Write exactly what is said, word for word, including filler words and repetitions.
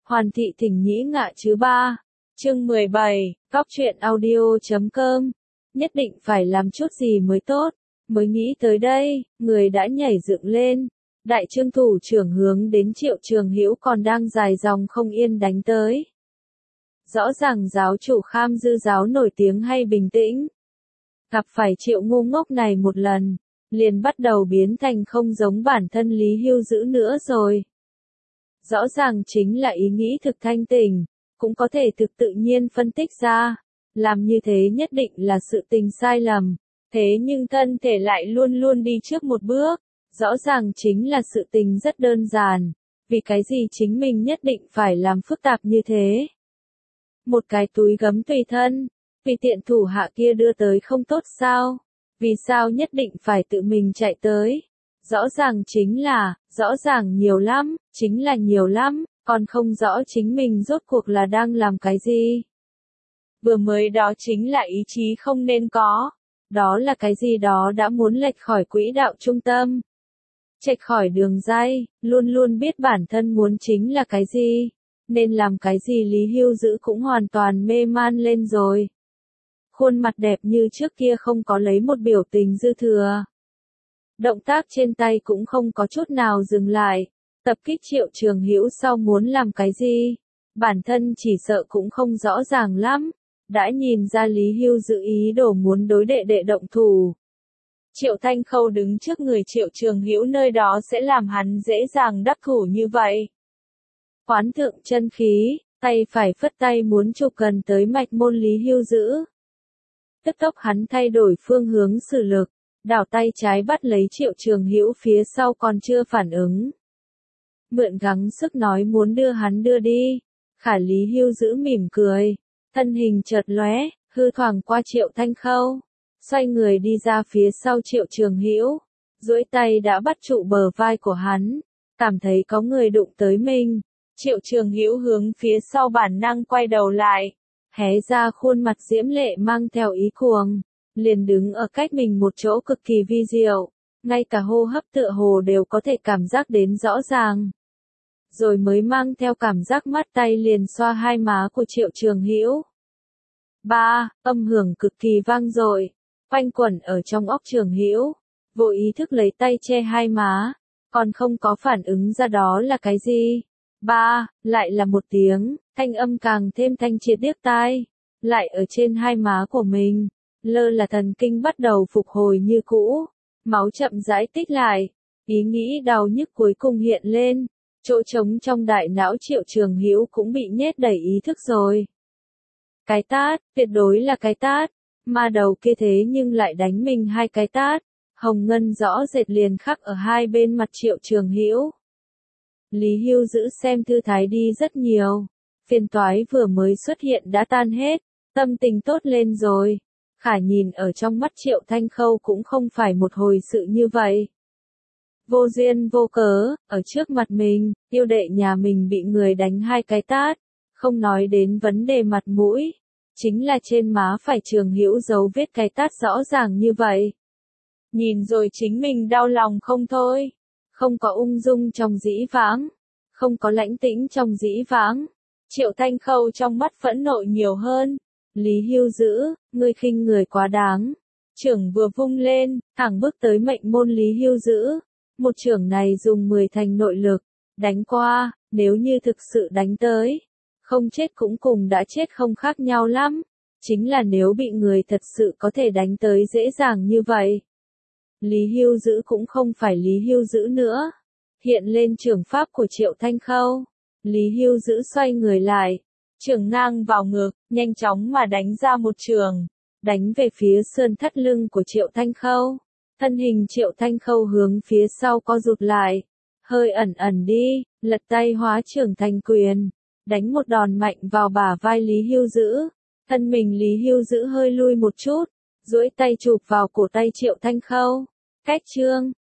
Hoàn thị thỉnh nhĩ ngạ chứ ba. Chương mười bảy, Góc truyện audio chấm com. Nhất định phải làm chút gì mới tốt. Mới nghĩ tới đây, người đã nhảy dựng lên. Đại trương thủ trưởng hướng đến Triệu Trường Hữu còn đang dài dòng không yên đánh tới. Rõ ràng giáo chủ Kham Dư giáo nổi tiếng hay bình tĩnh. Gặp phải Triệu ngu ngốc này một lần, liền bắt đầu biến thành không giống bản thân Lý Hưu Dữ nữa rồi. Rõ ràng chính là ý nghĩ thực thanh tỉnh, cũng có thể thực tự nhiên phân tích ra. Làm như thế nhất định là sự tình sai lầm, thế nhưng thân thể lại luôn luôn đi trước một bước. Rõ ràng chính là sự tình rất đơn giản, vì cái gì chính mình nhất định phải làm phức tạp như thế. Một cái túi gấm tùy thân, vì tiện thủ hạ kia đưa tới không tốt sao? Vì sao nhất định phải tự mình chạy tới? Rõ ràng chính là, rõ ràng nhiều lắm, chính là nhiều lắm, còn không rõ chính mình rốt cuộc là đang làm cái gì. Vừa mới đó chính là ý chí không nên có, đó là cái gì đó đã muốn lệch khỏi quỹ đạo trung tâm. Chệch khỏi đường ray, luôn luôn biết bản thân muốn chính là cái gì, nên làm cái gì Lý Hưu Dữ cũng hoàn toàn mê man lên rồi. Khuôn mặt đẹp như trước kia không có lấy một biểu tình dư thừa. Động tác trên tay cũng không có chút nào dừng lại, tập kích Triệu Trường Hữu sau muốn làm cái gì, bản thân chỉ sợ cũng không rõ ràng lắm, đã nhìn ra Lý Hưu Dữ ý đồ muốn đối đệ đệ động thủ. Triệu Thanh Khâu đứng trước người Triệu Trường Hữu nơi đó sẽ làm hắn dễ dàng đắc thủ như vậy. Quán thượng chân khí, tay phải phất tay muốn chụp gần tới mạch môn Lý Hưu Dữ. Tức tốc hắn thay đổi phương hướng sử lực, đảo tay trái bắt lấy Triệu Trường Hữu phía sau còn chưa phản ứng. Mượn gắng sức nói muốn đưa hắn đưa đi, khả Lý Hưu Dữ mỉm cười, thân hình chợt lóe, hư thoảng qua Triệu Thanh Khâu, xoay người đi ra phía sau Triệu Trường Hữu, duỗi tay đã bắt trụ bờ vai của hắn, cảm thấy có người đụng tới mình. Triệu Trường Hữu hướng phía sau bản năng quay đầu lại, hé ra khuôn mặt diễm lệ mang theo ý cuồng, liền đứng ở cách mình một chỗ cực kỳ vi diệu, ngay cả hô hấp tựa hồ đều có thể cảm giác đến rõ ràng. Rồi mới mang theo cảm giác mắt tay liền xoa hai má của Triệu Trường Hữu. Ba, âm hưởng cực kỳ vang dội, quanh quẩn ở trong óc Trường Hữu, vô ý thức lấy tay che hai má, còn không có phản ứng ra đó là cái gì. Ba, lại là một tiếng, thanh âm càng thêm thanh triệt điếc tai, lại ở trên hai má của mình, lơ là thần kinh bắt đầu phục hồi như cũ, máu chậm rãi tích lại, ý nghĩ đau nhức cuối cùng hiện lên, chỗ trống trong đại não Triệu Trường Hữu cũng bị nhét đầy ý thức rồi. Cái tát, tuyệt đối là cái tát, mà đầu kia thế nhưng lại đánh mình hai cái tát, hồng ngân rõ rệt liền khắc ở hai bên mặt Triệu Trường Hữu. Lý Hưu Dữ xem thư thái đi rất nhiều, phiền toái vừa mới xuất hiện đã tan hết, tâm tình tốt lên rồi. Khả nhìn ở trong mắt Triệu Thanh Khâu cũng không phải một hồi sự như vậy. Vô duyên vô cớ, ở trước mặt mình, yêu đệ nhà mình bị người đánh hai cái tát, không nói đến vấn đề mặt mũi, chính là trên má phải Trường Hữu dấu vết cái tát rõ ràng như vậy. Nhìn rồi chính mình đau lòng không thôi. Không có ung dung trong dĩ vãng, không có lãnh tĩnh trong dĩ vãng. Triệu Thanh Khâu trong mắt phẫn nộ nhiều hơn. Lý Hưu Dữ, ngươi khinh người quá đáng. Chưởng vừa vung lên, thẳng bước tới mệnh môn Lý Hưu Dữ. Một chưởng này dùng mười thành nội lực, đánh qua, nếu như thực sự đánh tới, không chết cũng cùng đã chết không khác nhau lắm. Chính là nếu bị người thật sự có thể đánh tới dễ dàng như vậy. Lý Hưu Dữ cũng không phải Lý Hưu Dữ nữa. Hiện lên chưởng pháp của Triệu Thanh Khâu. Lý Hưu Dữ xoay người lại, chưởng ngang vào ngực, nhanh chóng mà đánh ra một chưởng, đánh về phía sườn thắt lưng của Triệu Thanh Khâu. Thân hình Triệu Thanh Khâu hướng phía sau co rụt lại, hơi ẩn ẩn đi, lật tay hóa chưởng thành quyền, đánh một đòn mạnh vào bả vai Lý Hưu Dữ. Thân mình Lý Hưu Dữ hơi lui một chút, duỗi tay chụp vào cổ tay Triệu Thanh Khâu. Cách trương,